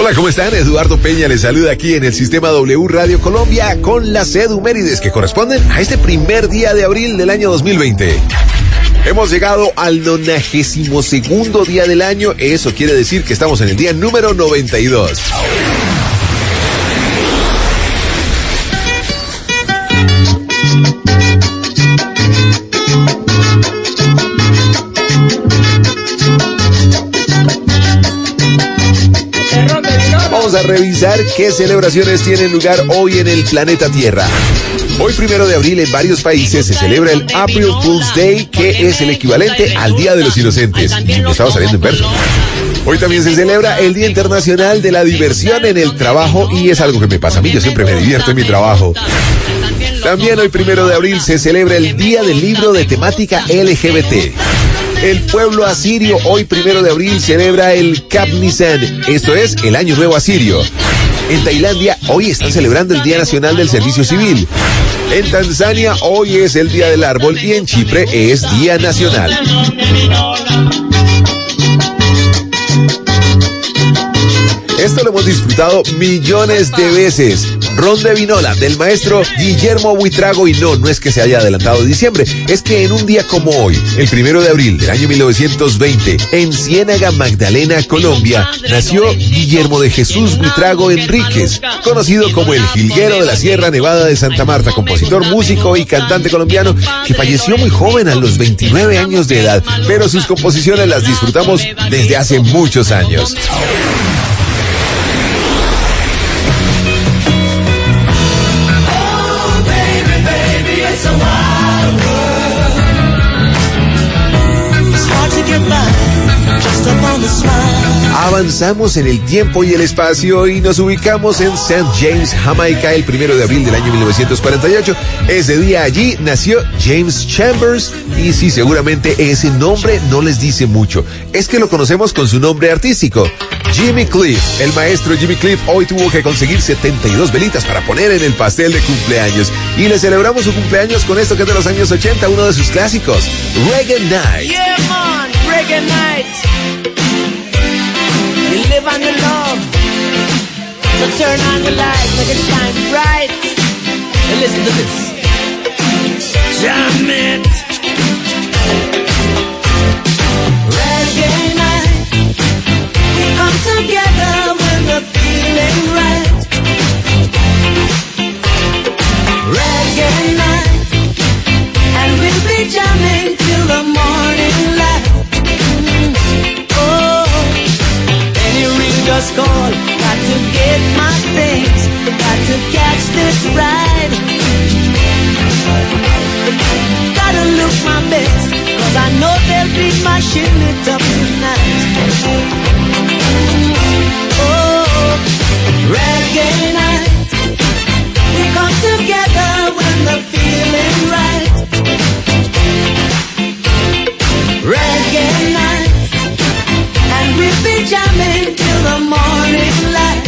Hola, ¿cómo están? Eduardo Peña les saluda aquí en el Sistema W Radio Colombia con las edumérides que corresponden a este primer día de abril del año 2020. Hemos llegado al 92º día del año, eso quiere decir que estamos en el día número 92. Vamos a revisar qué celebraciones tienen lugar hoy en el planeta Tierra. Hoy, 1 de abril, en varios países se celebra el April Fool's Day, que es el equivalente al Día de los Inocentes. Me estaba saliendo en verso. Hoy también se celebra el Día Internacional de la Diversión en el Trabajo, y es algo que me pasa a mí, yo siempre me divierto en mi trabajo. También hoy, 1 de abril, se celebra el Día del Libro de temática LGBT. El pueblo asirio hoy 1 de abril celebra el Cap Nisan, esto es el Año Nuevo Asirio. En Tailandia hoy están celebrando el Día Nacional del Servicio Civil. En Tanzania hoy es el Día del Árbol y en Chipre es Día Nacional. Esto lo hemos disfrutado millones de veces. Ron de Vinola, del maestro Guillermo Buitrago, y no es que se haya adelantado diciembre, es que en un día como hoy, el 1 de abril del año 1920, en Ciénaga Magdalena, Colombia, nació Guillermo de Jesús Buitrago Enríquez, conocido como el Jilguero de la Sierra Nevada de Santa Marta, compositor, músico y cantante colombiano que falleció muy joven a los 29 años de edad, pero sus composiciones las disfrutamos desde hace muchos años. Avanzamos en el tiempo y el espacio y nos ubicamos en St. James, Jamaica, el 1 de abril del año 1948. Ese día allí nació James Chambers, y sí, seguramente ese nombre no les dice mucho. Es que lo conocemos con su nombre artístico, Jimmy Cliff. El maestro Jimmy Cliff hoy tuvo que conseguir 72 velitas para poner en el pastel de cumpleaños. Y le celebramos su cumpleaños con esto que es de los años 80, uno de sus clásicos, Reggae Night. Yeah, man, Reggae Night. You live on the love, so turn on the light, make it shine bright. And listen to this. Jam it. Reggae night, we come together when we're feeling right. Reggae night, and we'll be jamming till the morning light. Just call, got to get my things, got to catch this ride. Gotta look my best, cause I know they'll be mashing it up tonight. Oh, reggae night, we come together when the feeling right. Reggae night, and we'll be jamming till the morning light.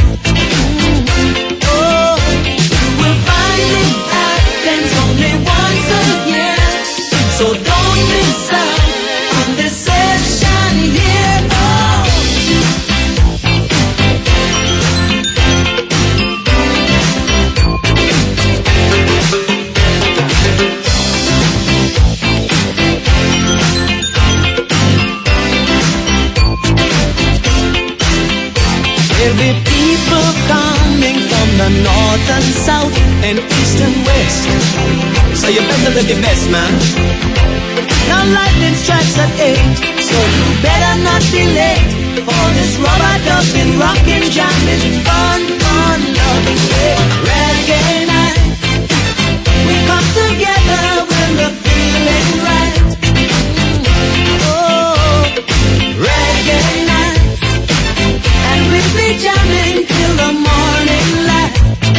Oh, we'll find it happens only once a year, so don't miss out on this session here. Oh. There'll be people coming from the north and south and east and west, so you better live your best, man. Now lightning strikes at 8, so you better not be late for this rubber-dubbing, rockin', jamming, fun, loving day. Reggae night, we come together when we're feeling right. Oh, reggae night, and we'll be jamming till the morning light.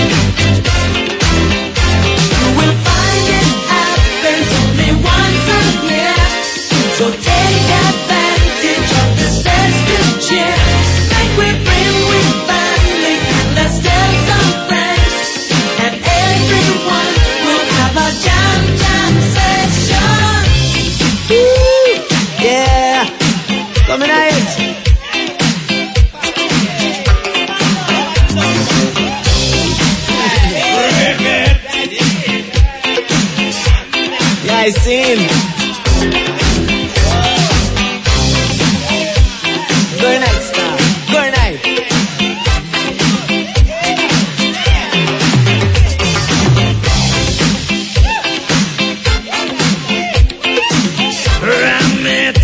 You will find it happens only once a year, so take advantage of this festive cheer. Like we bring with family, let's tell some friends, and everyone will have a jam session. Woo! Yeah, coming out. I sing. Good night, star. Good night. Ram it.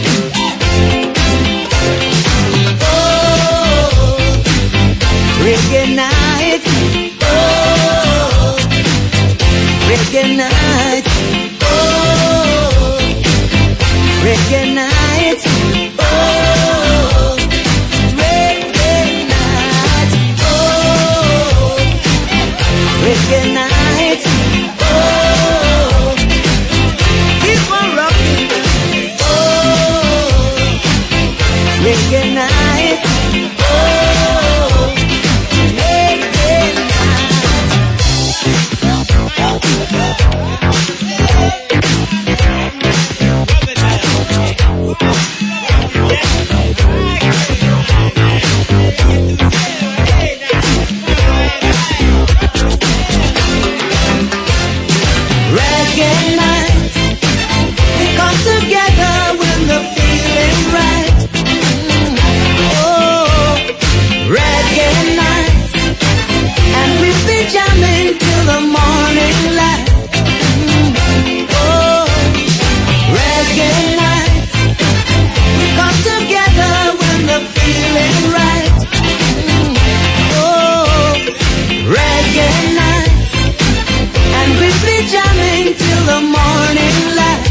Oh, reggae night. Oh, reggae night. Oh, reggae night. Oh, reggae night. Oh, reggae night. Oh, keep on rocking. Oh, reggae night. Oh, reggae night. Reggae night, we come together when the feeling right. Oh, reggae night, and we'll be jamming till the morning light. Oh, reggae night, we come together when the feeling right. Oh, reggae night, and we'll be jamming till the morning light.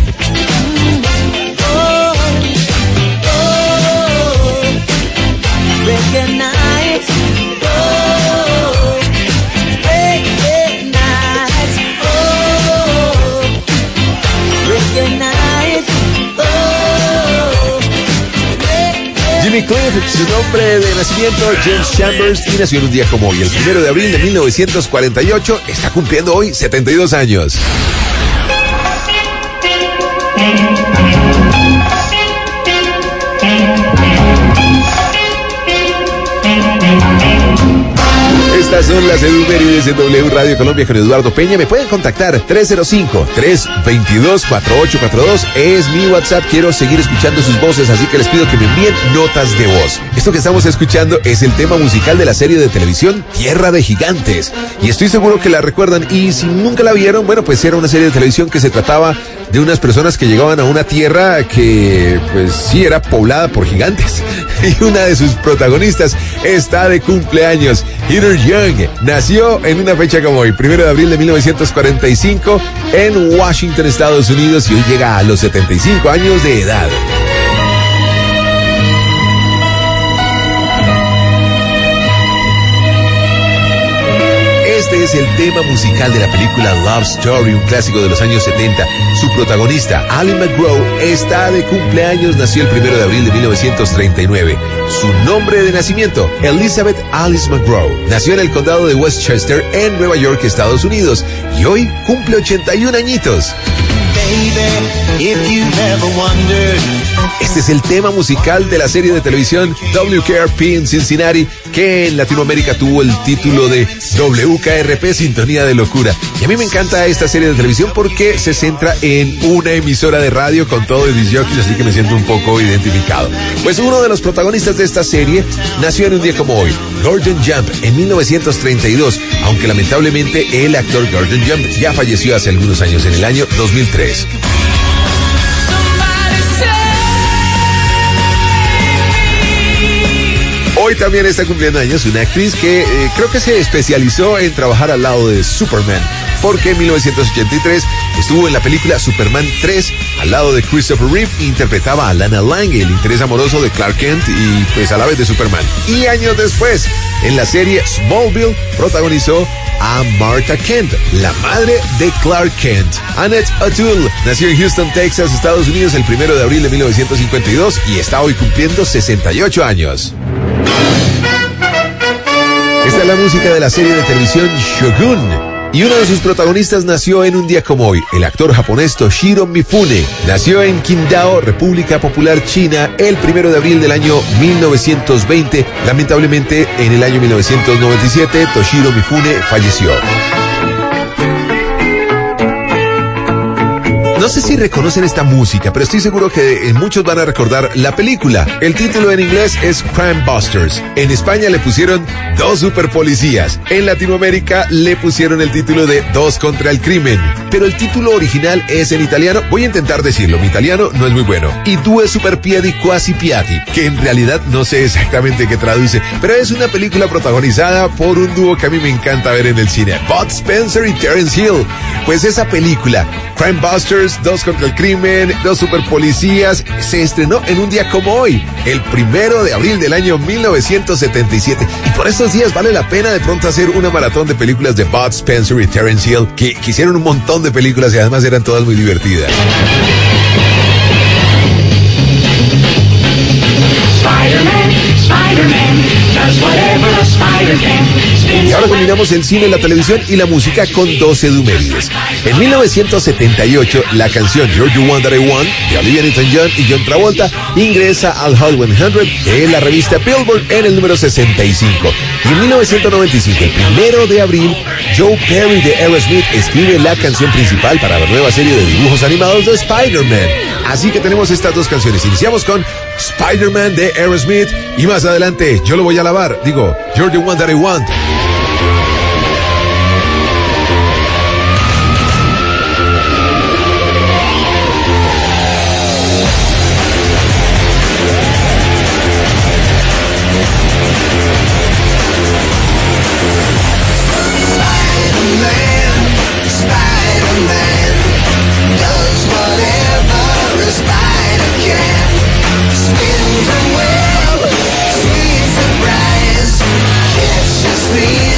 Oh, oh, reggae night. Oh, reggae night. Oh, reggae night. Oh, reggae. Jimmy Cliff, su nombre de nacimiento, James Chambers, y nació en un día como hoy, el 1 de abril de 1948. Está cumpliendo hoy 72 años. Estas son las efemérides de W Radio Colombia con Eduardo Peña. Me pueden contactar 305-322-4842. Es mi WhatsApp. Quiero seguir escuchando sus voces, así que les pido que me envíen notas de voz. Esto que estamos escuchando es el tema musical de la serie de televisión Tierra de Gigantes. Y estoy seguro que la recuerdan. Y si nunca la vieron, bueno, pues era una serie de televisión que se trataba de unas personas que llegaban a una tierra que, pues sí, era poblada por gigantes. Y una de sus protagonistas está de cumpleaños. Heather Young nació en una fecha como hoy, 1 de abril de 1945, en Washington, Estados Unidos, y hoy llega a los 75 años de edad. Este es el tema musical de la película Love Story, un clásico de los años 70. Su protagonista, Ali McGraw, está de cumpleaños, nació el 1 de abril de 1939. Su nombre de nacimiento, Elizabeth Alice McGraw. Nació en el condado de Westchester, en Nueva York, Estados Unidos, y hoy cumple 81 añitos. Este es el tema musical de la serie de televisión WKRP en Cincinnati, que en Latinoamérica tuvo el título de WKRP Sintonía de Locura. Y a mí me encanta esta serie de televisión porque se centra en una emisora de radio con todo el disc-jockeys, así que me siento un poco identificado. Pues uno de los protagonistas de esta serie nació en un día como hoy, Gordon Jump, en 1932, aunque lamentablemente el actor Gordon Jump ya falleció hace algunos años, en el año 2003. Hoy también está cumpliendo años una actriz que creo que se especializó en trabajar al lado de Superman, porque en 1983 estuvo en la película Superman 3 al lado de Christopher Reeve e interpretaba a Lana Lang, el interés amoroso de Clark Kent y pues a la vez de Superman. Y años después, en la serie Smallville, protagonizó a Martha Kent, la madre de Clark Kent. Annette O'Toole nació en Houston, Texas, Estados Unidos, el 1 de abril de 1952 y está hoy cumpliendo 68 años. Esta es la música de la serie de televisión Shogun. Y uno de sus protagonistas nació en un día como hoy, el actor japonés Toshiro Mifune. Nació en Qingdao, República Popular China, el 1 de abril del año 1920. Lamentablemente, en el año 1997, Toshiro Mifune falleció. No sé si reconocen esta música, pero estoy seguro que muchos van a recordar la película. El título en inglés es Crime Busters. En España le pusieron Dos Superpolicías. En Latinoamérica le pusieron el título de Dos contra el Crimen. Pero el título original es en italiano. Voy a intentar decirlo, mi italiano no es muy bueno. Y Due Superpiedi Quasi Piatti, que en realidad no sé exactamente qué traduce, pero es una película protagonizada por un dúo que a mí me encanta ver en el cine, Bud Spencer y Terence Hill. Pues esa película, Crime Busters, Dos contra el Crimen, Dos Superpolicías, se estrenó en un día como hoy, el 1 de abril del año 1977. Y por estos días vale la pena de pronto hacer una maratón de películas de Bud Spencer y Terence Hill, que hicieron un montón de películas y además eran todas muy divertidas. Spider-Man, Spider-Man, does whatever a spider can. Y ahora combinamos el cine, la televisión y la música con dos edumérides. En 1978, la canción You're the One That I Want de Olivia Newton-John y John Travolta ingresa al Hot 100 de la revista Billboard en el número 65. Y en 1995, el 1 de abril, Joe Perry de Aerosmith escribe la canción principal para la nueva serie de dibujos animados de Spider-Man. Así que tenemos estas dos canciones. Iniciamos con Spider-Man de Aerosmith y más adelante yo lo voy a lavar. Digo, You're the One That I Want. Surprise, catch us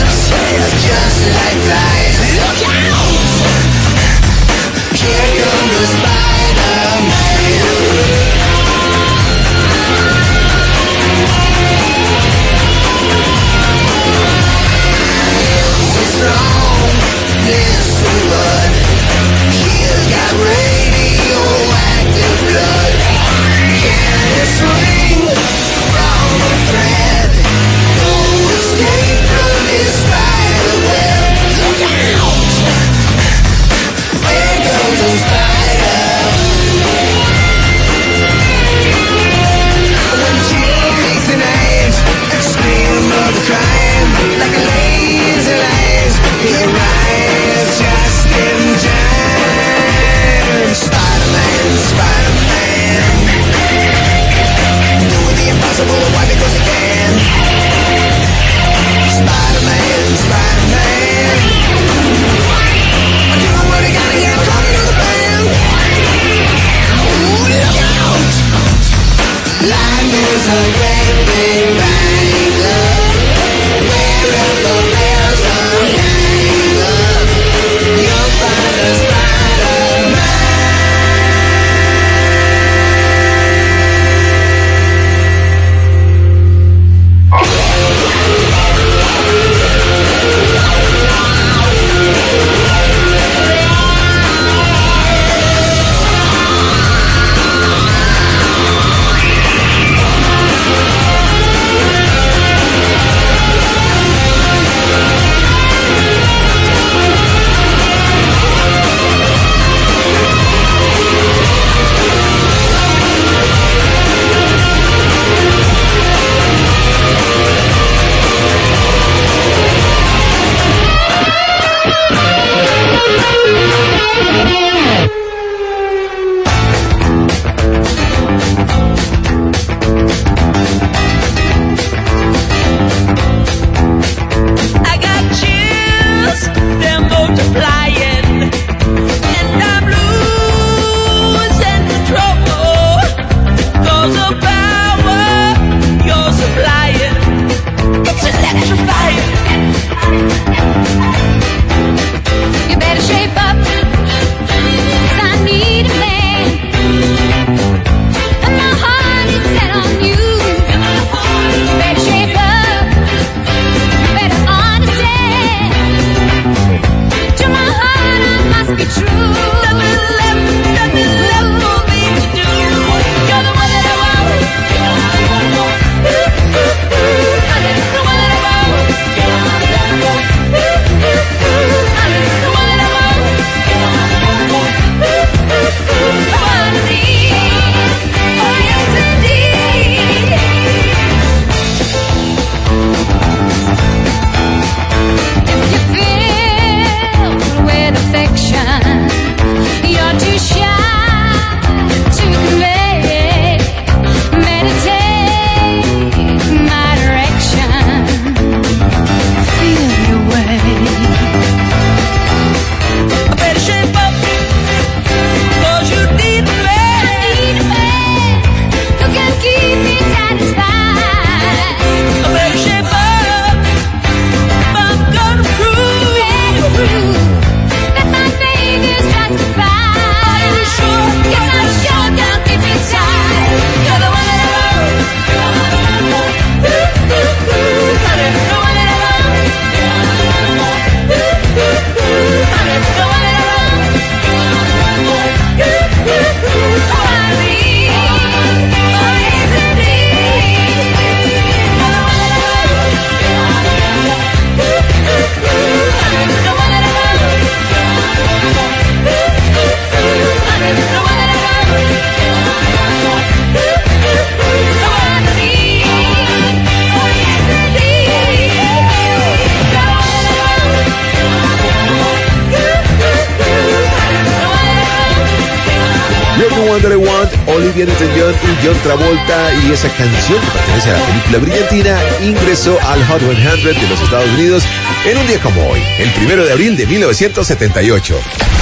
One That I Want, Olivia Newton-John y John Travolta, y esa canción que pertenece a la película Brillantina ingresó al Hot 100 de los Estados Unidos en un día como hoy, el 1 de abril de 1978.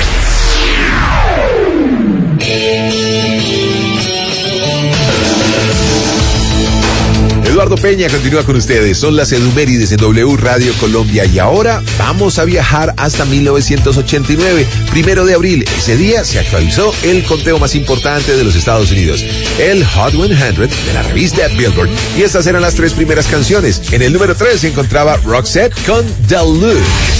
Eduardo Peña continúa con ustedes. Son las Edumérides en W Radio Colombia y ahora vamos a viajar hasta 1989, 1 de abril. Ese día se actualizó el conteo más importante de los Estados Unidos, el Hot 100 de la revista Billboard. Y estas eran las 3 primeras canciones. En el número 3 se encontraba Roxette con The Look.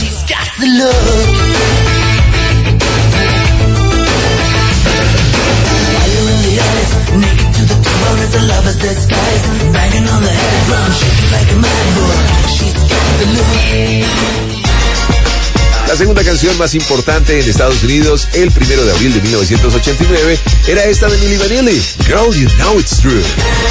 La segunda canción más importante en Estados Unidos el 1 de abril de 1989 era esta de Milli Vanilli, Girl, You Know It's True.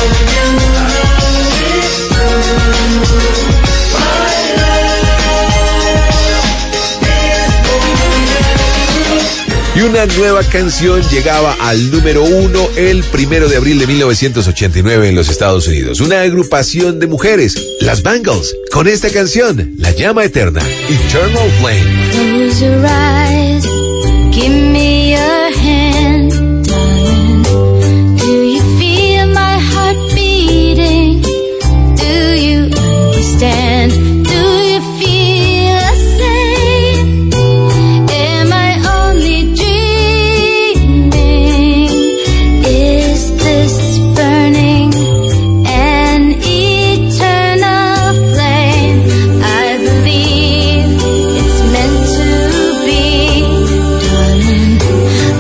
Y una nueva canción llegaba al número 1 el 1 de abril de 1989 en los Estados Unidos. Una agrupación de mujeres, las Bangles, con esta canción, La Llama Eterna, Eternal Flame. Close your eyes, give me your hand, darling. Do you feel my heart beating? Do you understand? Do you feel the same? Am I only dreaming? Is this burning an eternal flame? I believe it's meant to be, darling.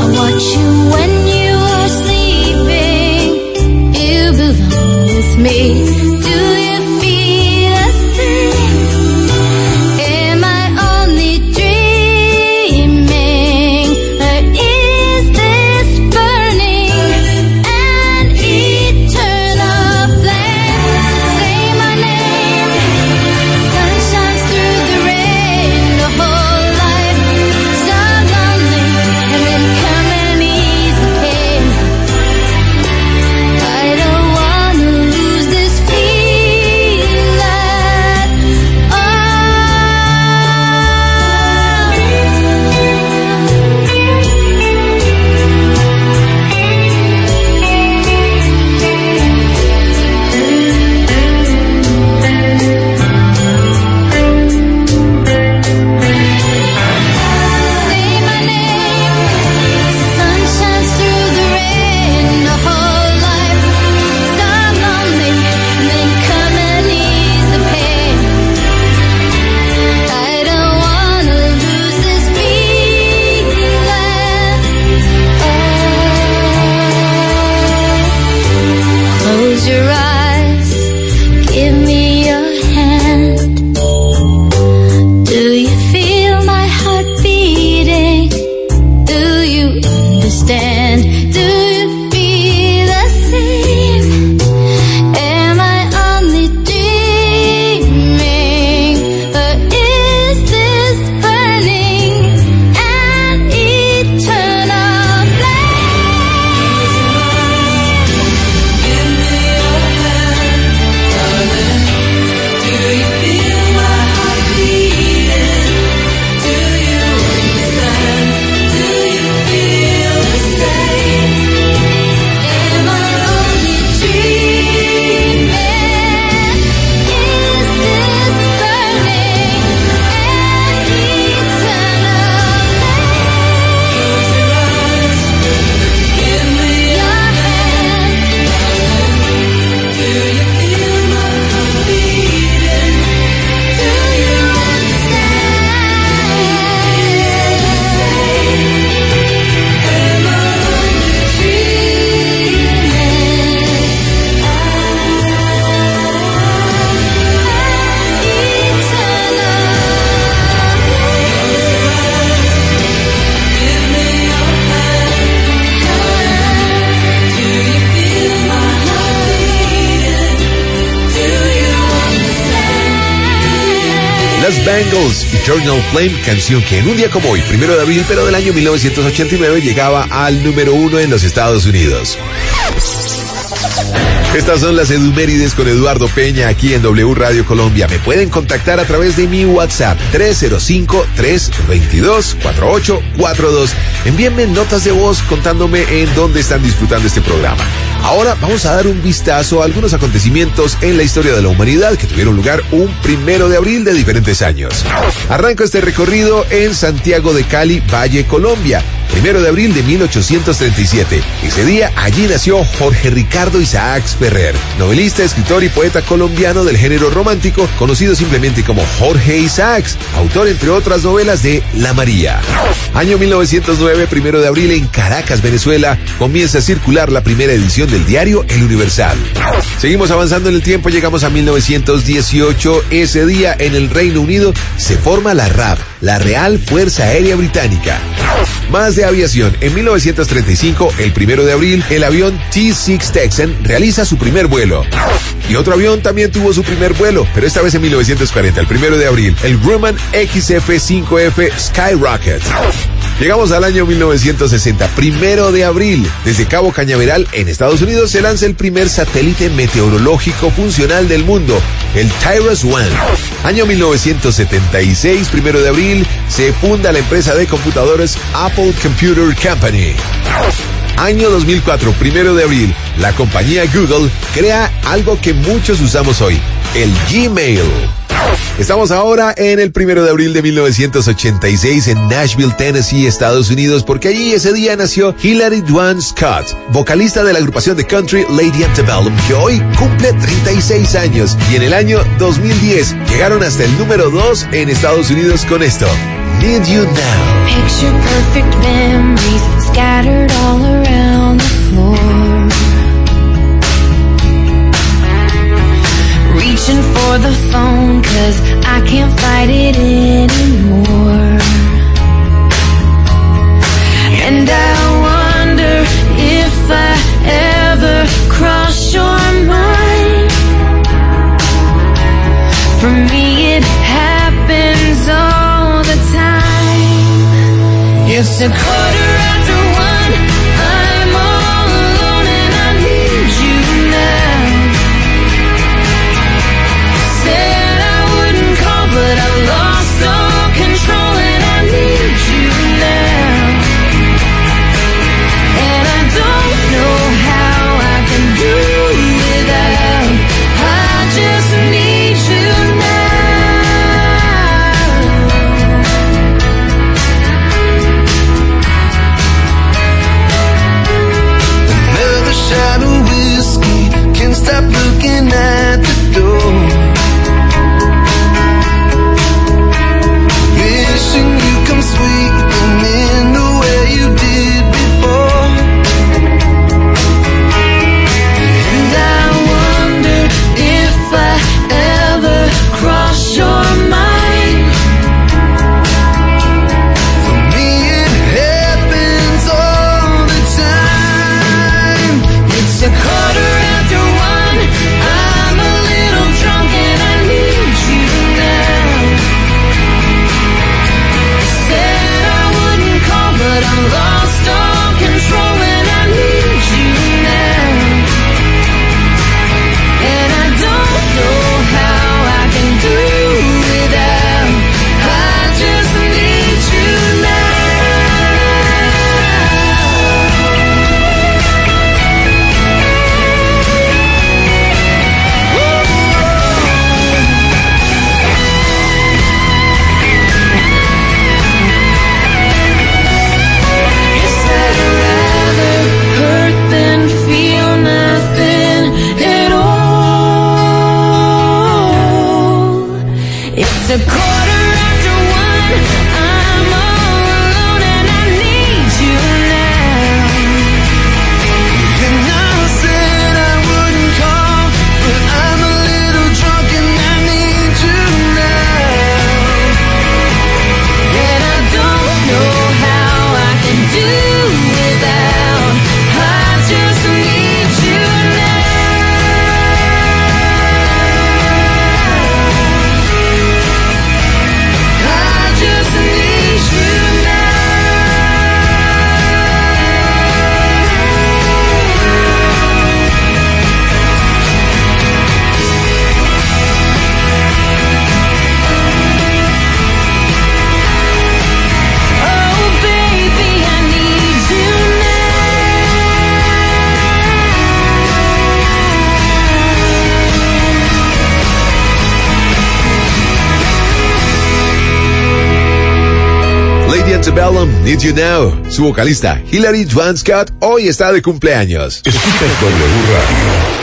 Las Bangles, Eternal Flame, canción que en un día como hoy, 1 de abril, pero del año 1989, llegaba al número 1 en los Estados Unidos. Estas son las Edumérides con Eduardo Peña aquí en W Radio Colombia. Me pueden contactar a través de mi WhatsApp 305-322-4842. Envíenme notas de voz contándome en dónde están disfrutando este programa. Ahora vamos a dar un vistazo a algunos acontecimientos en la historia de la humanidad que tuvieron lugar un 1 de abril de diferentes años. Arranco este recorrido en Santiago de Cali, Valle, Colombia. 1 de abril de 1837. Ese día allí nació Jorge Ricardo Isaacs Ferrer, novelista, escritor y poeta colombiano del género romántico, conocido simplemente como Jorge Isaacs, autor entre otras novelas de La María. Año 1909, 1 de abril, en Caracas, Venezuela, comienza a circular la primera edición del diario El Universal. Seguimos avanzando en el tiempo, llegamos a 1918. Ese día en el Reino Unido se forma la RAF, la Real Fuerza Aérea Británica. Más de aviación. En 1935, el 1 de abril, el avión T-6 Texan realiza su primer vuelo. Y otro avión también tuvo su primer vuelo, pero esta vez en 1940, el 1 de abril, el Grumman XF-5F Skyrocket. Llegamos al año 1960, 1 de abril. Desde Cabo Cañaveral, en Estados Unidos, se lanza el primer satélite meteorológico funcional del mundo, el TIRAS-1. Año 1976, 1 de abril, se funda la empresa de computadores Apple Computer Company. Año 2004, 1 de abril, la compañía Google crea algo que muchos usamos hoy, el Gmail. Estamos ahora en el 1 de abril de 1986 en Nashville, Tennessee, Estados Unidos, porque allí ese día nació Hilary Duane Scott, vocalista de la agrupación de country Lady Antebellum, que hoy cumple 36 años. Y en el año 2010 llegaron hasta el número 2 en Estados Unidos con esto, Need You Now. Picture perfect memories scattered all around the floor. Reaching for the phone 'cause I can't fight it anymore. And I wonder if I ever cross your mind. For me it happens all the time. It's a 1:15, I'm all alone and I need you now. Said I wouldn't call, but I lost all control and I need you now. And I don't know how I can do without. I just need you now. Another shot of whiskey, can't stop looking at the door. Wishing you come sweeping in the way you did before. And I wonder if I ever cross your mind. For me it happens all the time. It's a 1:15, I'm a little drunk and I need you now. Said I wouldn't call, but I'm lost all control and I need you now. And I don't know how I can do without. I just need you Guess I'd rather hurt than feel nothing at all. It's a 1:15, I'm all alone and I need you now. And I said I wouldn't call, but I'm a little drunk and I need you now. And I don't know how I can do without. I just need you now. Antebellum, Need You Now. Su vocalista, Hilary Duan Scott, hoy está de cumpleaños. Escuchas W Radio.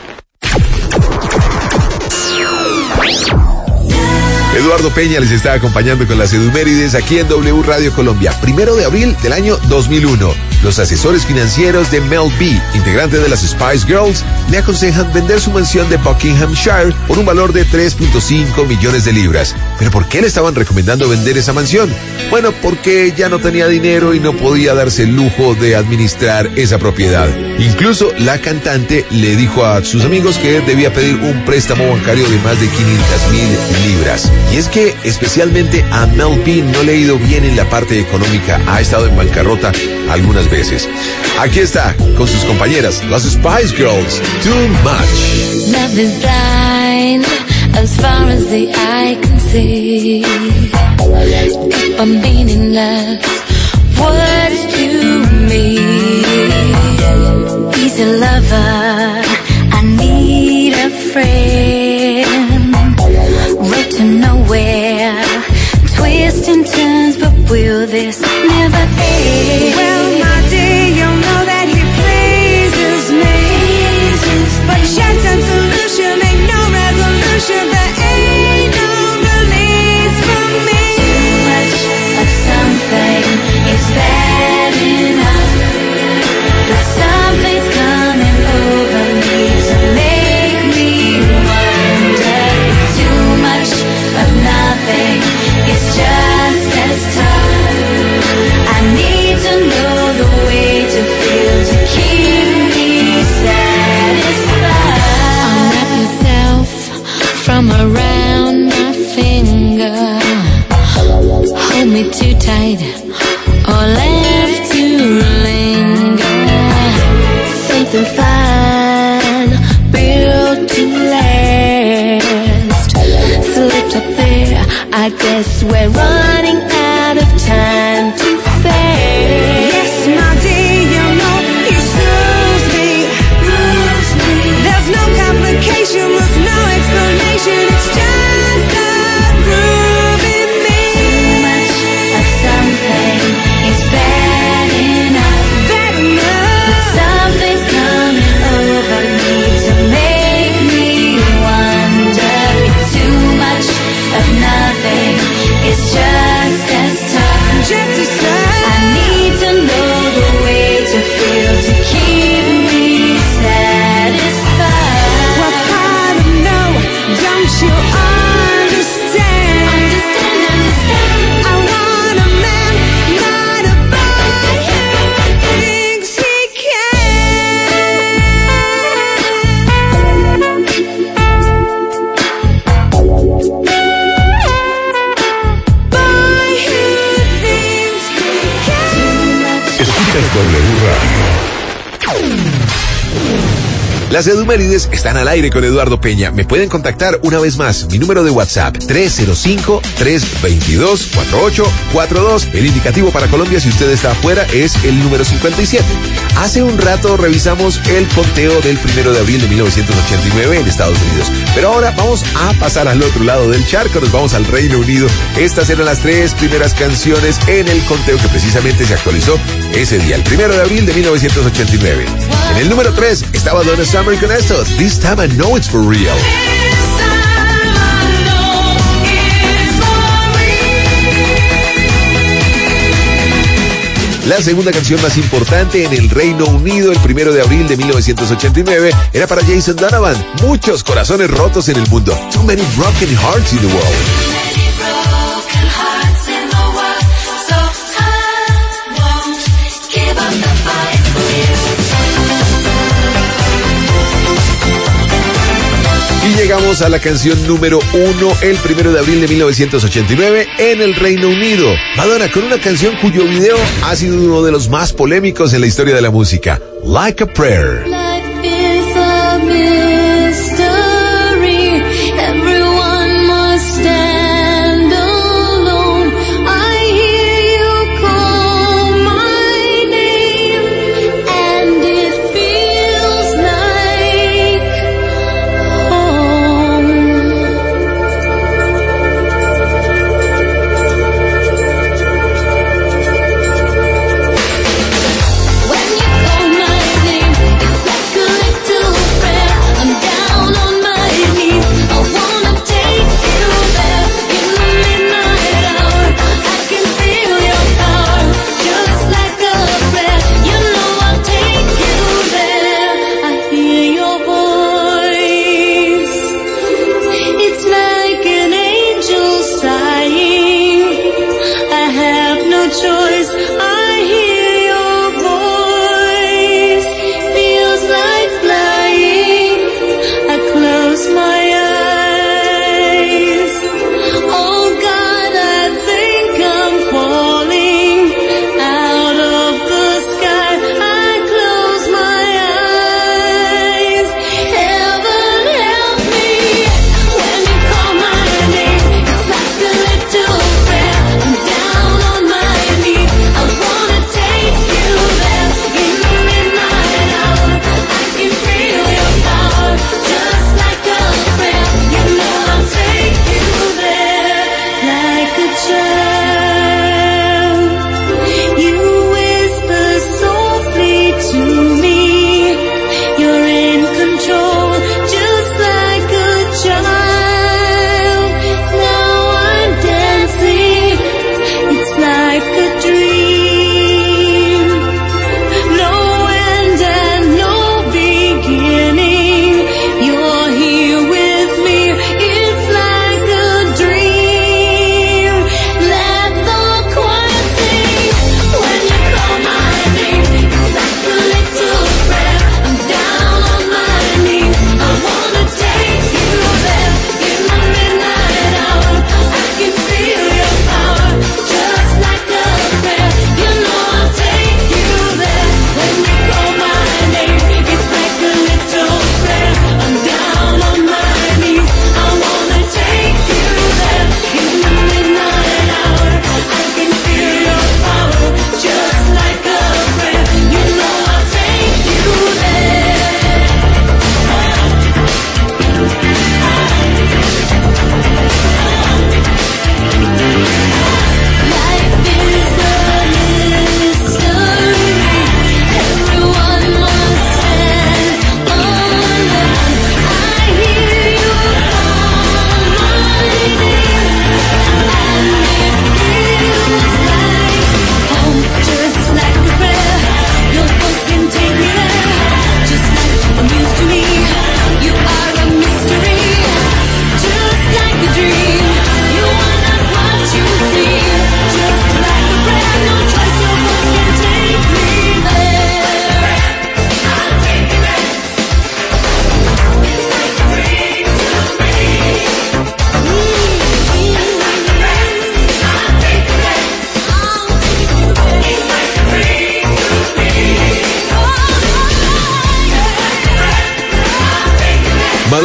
Eduardo Peña les está acompañando con las Edumérides aquí en W Radio Colombia. 1 de abril del año 2001. Los asesores financieros de Mel B, integrante de las Spice Girls, le aconsejan vender su mansión de Buckinghamshire por un valor de 3.5 millones de libras. ¿Pero por qué le estaban recomendando vender esa mansión? Bueno, porque ya no tenía dinero y no podía darse el lujo de administrar esa propiedad. Incluso la cantante le dijo a sus amigos que debía pedir un préstamo bancario de más de 500,000 libras. Y es que especialmente a Mel B no le ha ido bien en la parte económica, ha estado en bancarrota algunas veces. Aquí está con sus compañeras, las Spice Girls, Too Much. Love is blind as far as the eye can see. Keep on meaningless words to me. He's a lover, I need a friend. Road to nowhere, twists and turns, but will this never end? Well, my dear, you know that he pleases me, but chance and solution ain't no resolution. There ain't no release for me. Too much of something is bad enough, but something's coming over me to make me wonder. Too much of nothing is just as tough. I need to know the way to feel to keep me satisfied. Unwrap yourself from around my finger. Hold me too tight or left to linger. Something fine, built to last. Slipped up there, I guess we're running out of time too fast. Yes, my dear, you know you soothe me. There's no complication, there's no explanation. It's just a groove in me. Too much of something is bad enough. Bad enough. But something's coming over me to make me wonder. Too much of nothing is just as tough. Just as tough. I need to know the way to feel to keep me satisfied. What part of no don't you understand? Understand. I want a man, not a boy who thinks he Escuchas W Radio. Las Edumérides están al aire con Eduardo Peña. Me pueden contactar una vez más. Mi número de WhatsApp, 305-322-4842. El indicativo para Colombia, si usted está afuera, es el número 57. Hace un rato revisamos el conteo del 1 de abril de 1989 en Estados Unidos. Pero ahora vamos a pasar al otro lado del charco. Nos vamos al Reino Unido. Estas eran las 3 primeras canciones en el conteo que precisamente se actualizó ese día, el 1 de abril de 1989. En el número 3 estaba Donna Summer con esto, This Time I Know It's For Real. La segunda canción más importante en el Reino Unido el 1 de abril de 1989 era para Jason Donovan. Muchos corazones rotos en el mundo. Too many broken hearts in the world. Y llegamos a la canción número 1 el 1 de abril de 1989 en el Reino Unido. Madonna con una canción cuyo video ha sido uno de los más polémicos en la historia de la música. Like a Prayer. Life is a mystery. Everyone must stand alone. I hear you call my name, and it feels like home.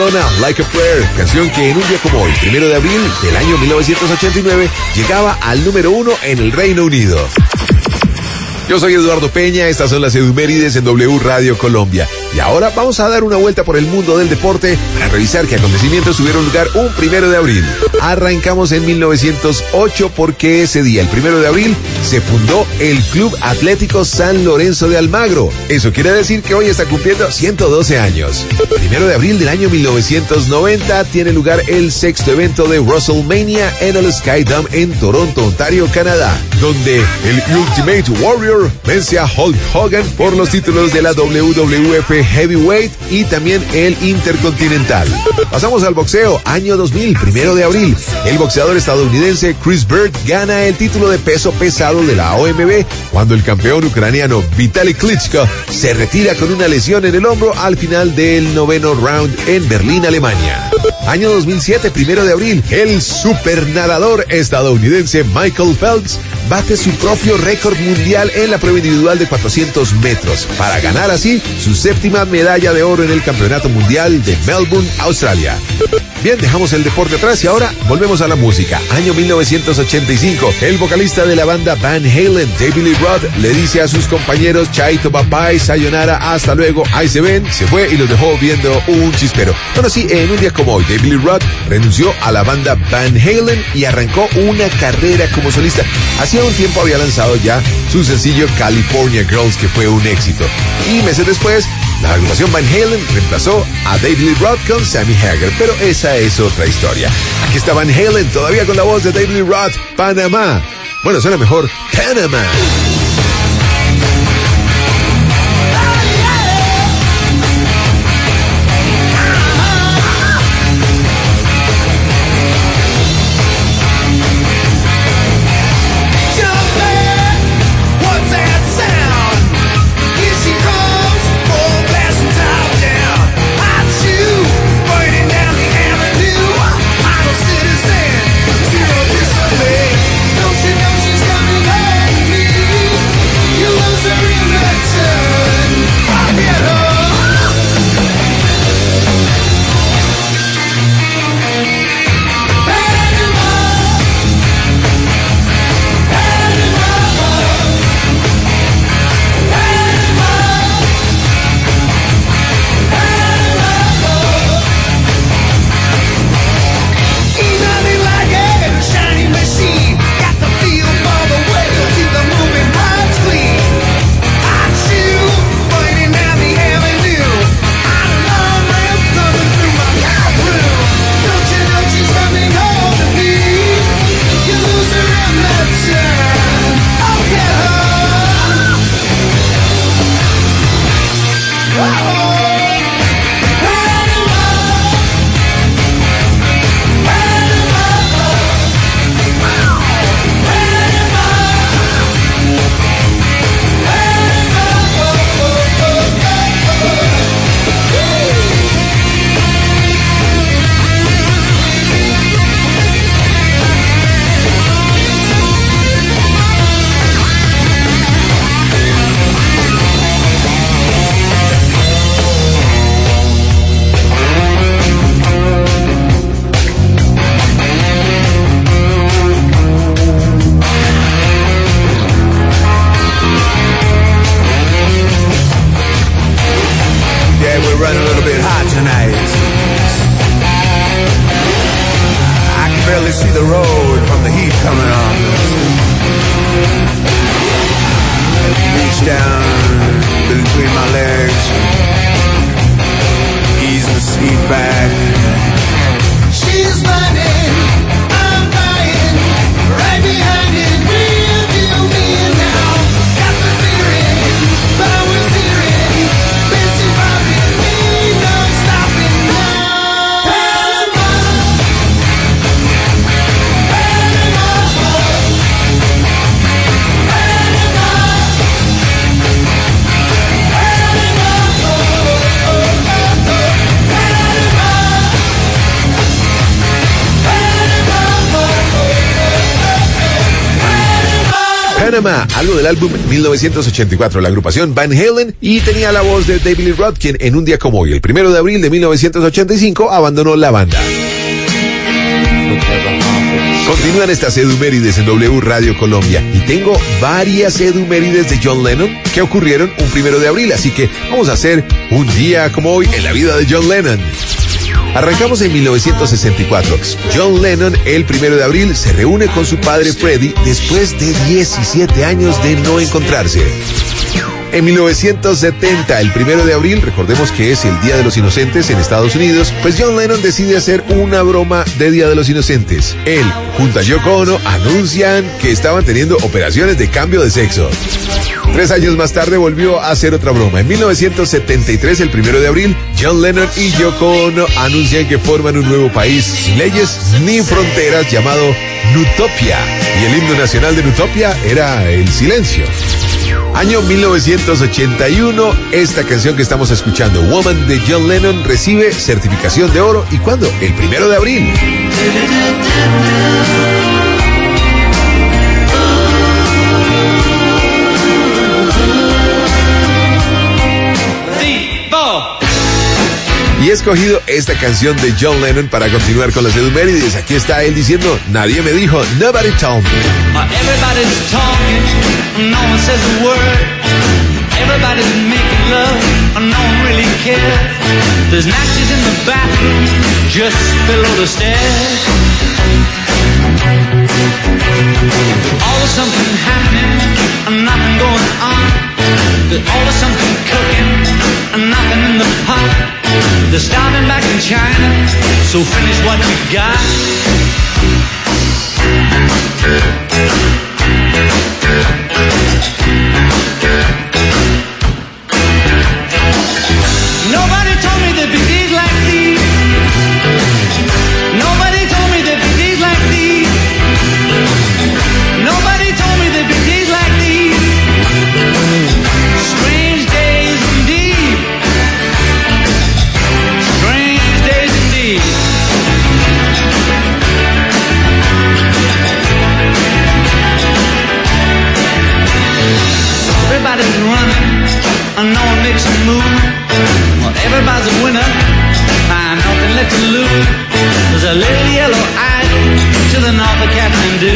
Madonna, Like a Prayer, canción que en un día como hoy, 1 de abril del año 1989, llegaba al número 1 en el Reino Unido. Yo soy Eduardo Peña, estas son las Edumérides en W Radio Colombia. Y ahora vamos a dar una vuelta por el mundo del deporte para revisar qué acontecimientos tuvieron lugar un 1 de abril. Arrancamos en 1908 porque ese día, el 1 de abril, se fundó el Club Atlético San Lorenzo de Almagro. Eso quiere decir que hoy está cumpliendo 112 años. 1 de abril del año 1990 tiene lugar el 6º evento de WrestleMania en el Sky Dome en Toronto, Ontario, Canadá, donde el Ultimate Warrior vence a Hulk Hogan por los títulos de la WWF Heavyweight y también el Intercontinental. Pasamos al boxeo, año 2000, 1 de abril. El boxeador estadounidense Chris Bird gana el título de peso pesado de la OMB cuando el campeón ucraniano Vitaly Klitschko se retira con una lesión en el hombro al final del 9º round en Berlín, Alemania. Año 2007, 1 de abril, el supernadador estadounidense Michael Phelps bate su propio récord mundial en la prueba individual de 400 metros para ganar así su 7ª medalla de oro en el Campeonato Mundial de Melbourne, Australia. Bien, dejamos el deporte atrás y ahora volvemos a la música. Año 1985, el vocalista de la banda Van Halen, David Lee Roth, le dice a sus compañeros Chaito, bye, sayonara, hasta luego, ahí se ven, se fue y los dejó viendo un chispero. Bueno, sí, en un día como hoy, David Lee Roth renunció a la banda Van Halen y arrancó una carrera como solista. Hacía un tiempo había lanzado ya su sencillo California Girls, que fue un éxito. Y meses después, la agrupación Van Halen reemplazó a David Lee Roth con Sammy Hagar, pero esa es otra historia. Aquí está Van Halen, todavía con la voz de David Lee Roth, Panamá. Bueno, suena mejor Panamá. Panama, algo del álbum 1984, la agrupación Van Halen, y tenía la voz de David Lee Roth, quien en un día como hoy, el 1 de abril de 1985, abandonó la banda. Continúan estas edumérides en W Radio Colombia y tengo varias edumérides de John Lennon que ocurrieron un 1 de abril, así que vamos a hacer un día como hoy en la vida de John Lennon. Arrancamos en 1964. John Lennon, el 1 de abril, se reúne con su padre Freddie después de 17 años de no encontrarse. En 1970, el 1 de abril, recordemos que es el Día de los Inocentes en Estados Unidos, pues John Lennon decide hacer una broma de Día de los Inocentes. Él, junto a Yoko Ono, anuncian que estaban teniendo operaciones de cambio de sexo. 3 años más tarde volvió a hacer otra broma. En 1973, el 1 de abril, John Lennon y Yoko Ono anuncian que forman un nuevo país sin leyes ni fronteras llamado Nutopia. Y el himno nacional de Nutopia era el silencio. Año 1981, esta canción que estamos escuchando, Woman de John Lennon, recibe certificación de oro. ¿Y cuándo? El 1 de abril. Y he escogido esta canción de John Lennon para continuar con las edumérides. Aquí está él diciendo, nadie me dijo, nobody told me. Everybody's talking, no one says a word. Everybody's making love, no one really cares. There's matches in the bathroom, just below the stairs. Always something happening, nothing going on. There's always something cooking, nothing in the pot. They're starting back in China, so finish what you got. Nobody told me there'd be days like these. Nobody told me there'd be days like these. Nobody told me there'd be days like these. Strange days indeed. Strange days indeed. Everybody's running, and no one makes a move. Well, everybody's a winner, and nothing left to lose. There's a little yellow idol to the north of Kathmandu.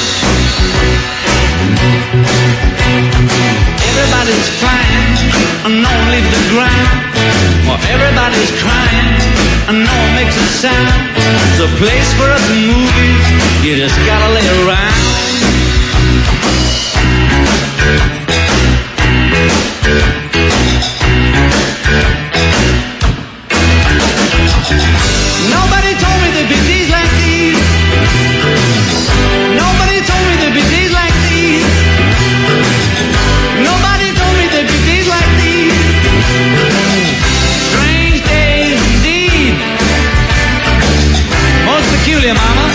Everybody's flying, and no one leaves the ground. Well, everybody's crying, and no one makes a sound. It's a place for us in movies, you just gotta lay around. Nobody told me there'd be days like these. Nobody told me there'd be days like these. Nobody told me there'd be days like these. Strange days indeed. Most peculiar, mama.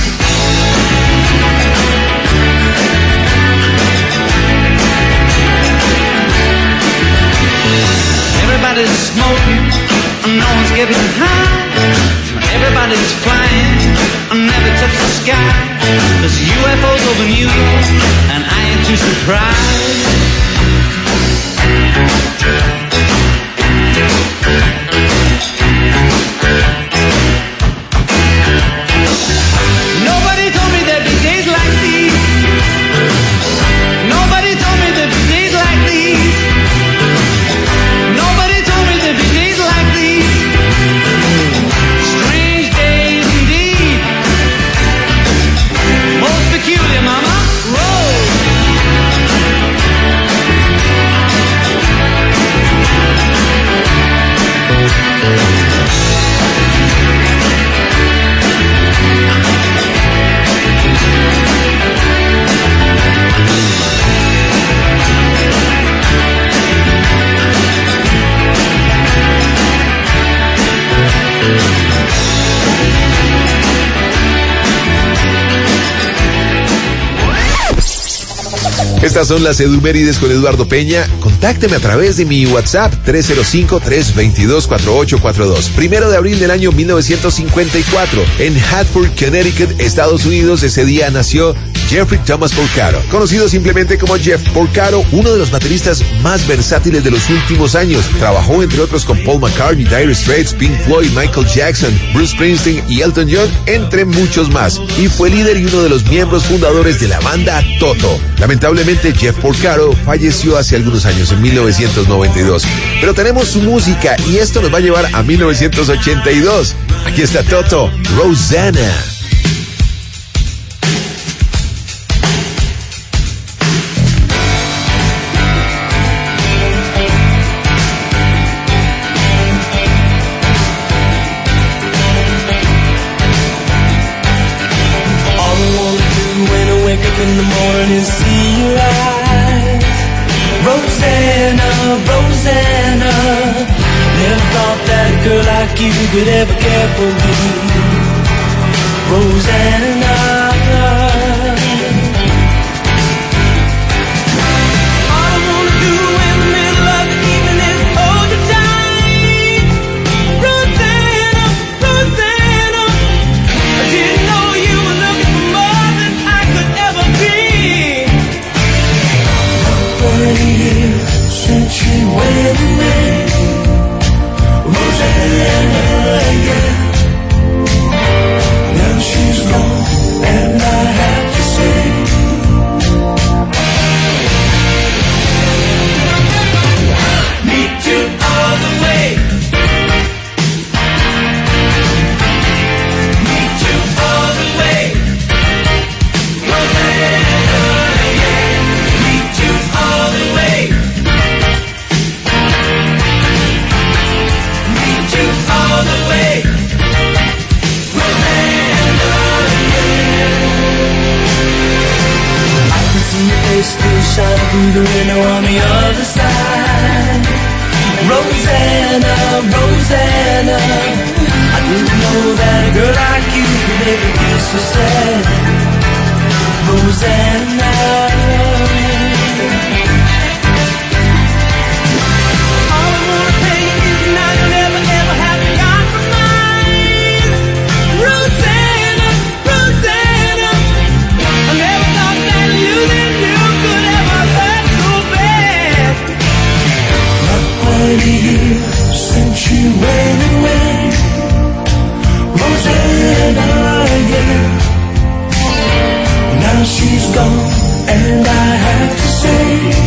Everybody's smoking, and no one's getting high. Everybody's flying, and never touch the sky. There's UFOs over New York, and I ain't too surprised. Nobody told me there'd be days like these. Nobody told me there'd be days like these. Nobody told me there'd be days like these. Strange days indeed. Most peculiar, mama. Roll. Estas son las Edumérides con Eduardo Peña. Contácteme a través de mi WhatsApp 305-322-4842. 1 de abril del año 1954, en Hartford, Connecticut, Estados Unidos. Ese día nació Jeffrey Thomas Porcaro, conocido simplemente como Jeff Porcaro, uno de los bateristas más versátiles de los últimos años. Trabajó entre otros con Paul McCartney, Dire Straits, Pink Floyd, Michael Jackson, Bruce Springsteen y Elton John, entre muchos más. Y fue líder y uno de los miembros fundadores de la banda Toto. Lamentablemente, Jeff Porcaro falleció hace algunos años, en 1992. Pero tenemos su música y esto nos va a llevar a 1982. Aquí está Toto, Rosanna. In the morning, see your eyes, Rosanna, Rosanna. Never thought that a girl like you could ever care for me, Rosanna. All I wanna do in the middle of the evening is hold you tight, Rosanna, Rosanna. I didn't know you were looking for more than I could ever be. 20 years since she went away, Rosanna, yeah. Now she's gone, and I have to say, meet you all the way, meet you all the way, Rosanna, yeah. Meet you all the way, meet you all the way, Rosanna, yeah. I can see your face still shining through the window on the other side, Rosanna, Rosanna. I didn't know that a girl like you could make me feel so sad, Rosanna. All I wanna tell you is now you'll never ever have to compromise, Rosanna, Rosanna. I never thought that losing you could ever hurt so bad. Not quite a year since she went away, Rosanna, yeah. Now she's gone, and I have to say,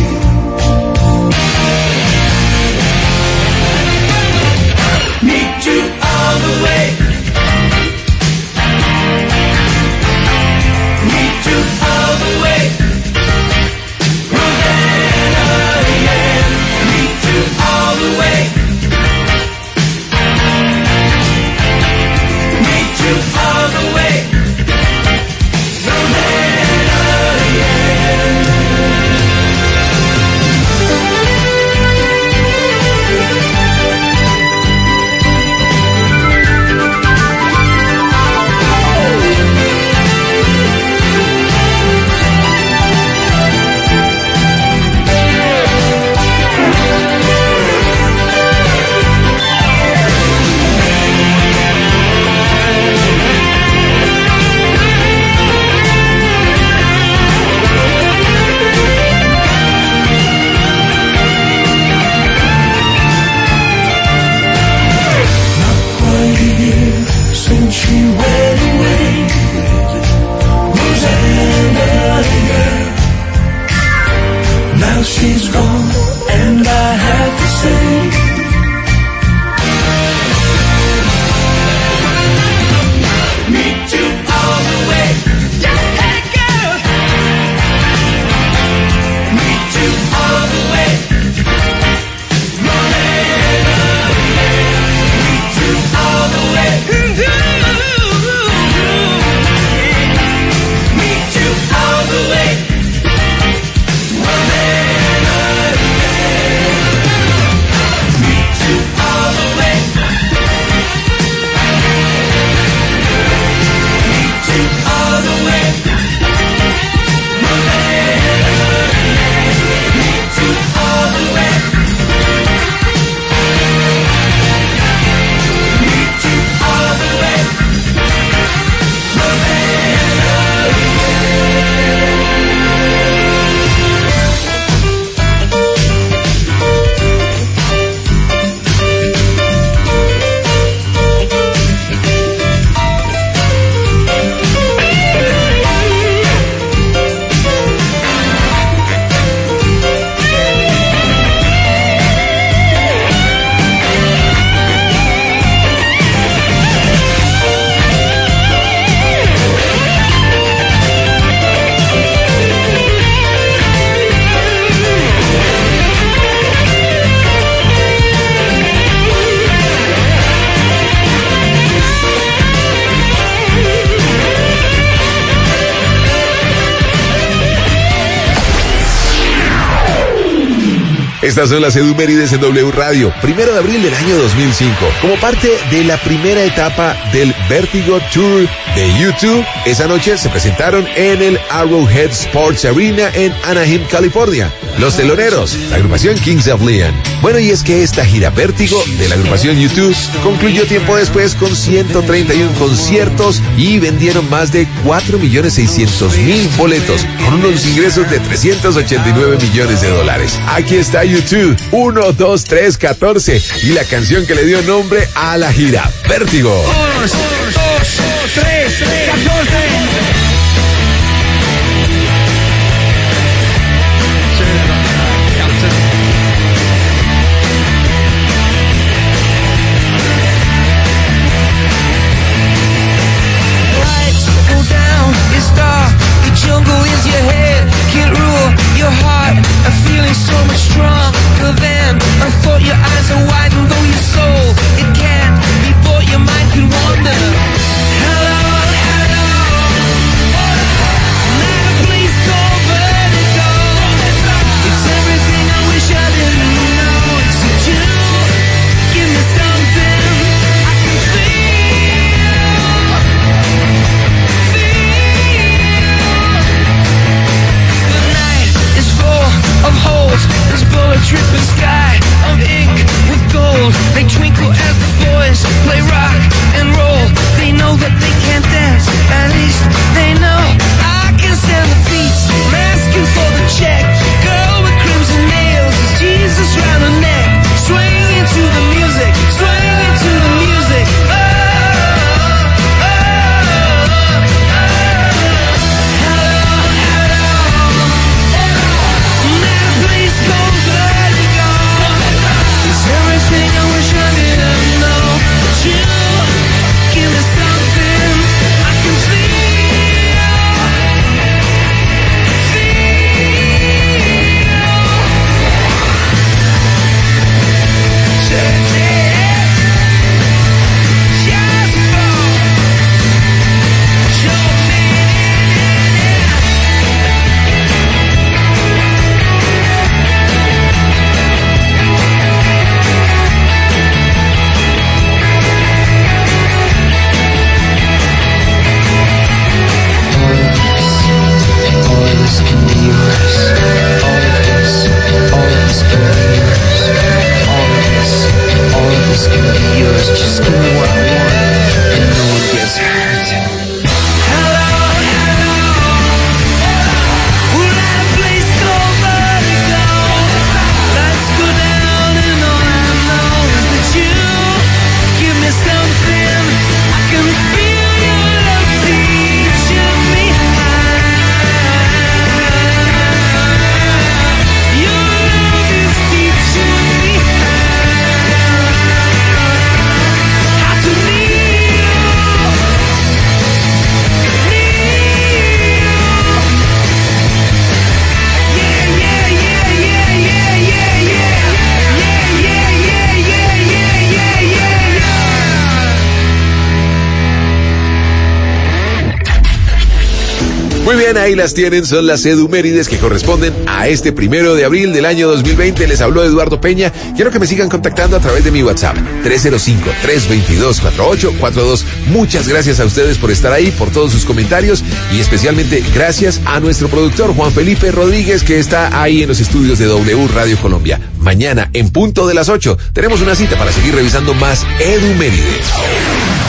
meet you all the way, meet you all the way, Rosanna, yeah. Meet you all the way, meet you all the way, Rosanna, yeah. Estas son las edumérides en W Radio, 1 de abril del año 2005. Como parte de la primera etapa del Vertigo Tour de U2, esa noche se presentaron en el Arrowhead Sports Arena en Anaheim, California. Los teloneros, la agrupación Kings of Leon. Bueno, y es que esta gira Vértigo de la agrupación U2 concluyó tiempo después con 131 conciertos y vendieron más de 4.600.000 boletos, con unos ingresos de $389 millones. Aquí está U2, 1, 2, 3, 14, y la canción que le dio nombre a la gira, Vértigo. 1, 2, 3, 14. Jungle is your head, can't rule your heart. A feeling so much stronger than I thought. Your eyes are wide and though your soul it can't be bought, your mind can wander. Hello, hello. I'm at a place called Vertigo. It's everything I wish I didn't know. Except you, give me something I can feel. Of holes, there's bullets dripping sky of ink with gold. They twinkle as the boys play rock and roll. They know that they can't dance, at least they know I can stand the beats. I'm asking for the check. Girl with crimson nails, is Jesus round her neck. Swing into the music, swing into the music. Muy bien, ahí las tienen, son las edumérides que corresponden a este 1 de abril del año 2020. Les habló Eduardo Peña. Quiero que me sigan contactando a través de mi WhatsApp, 305-322-4842. Muchas gracias a ustedes por estar ahí, por todos sus comentarios y especialmente gracias a nuestro productor Juan Felipe Rodríguez, que está ahí en los estudios de W Radio Colombia. Mañana, en punto de las 8, tenemos una cita para seguir revisando más edumérides.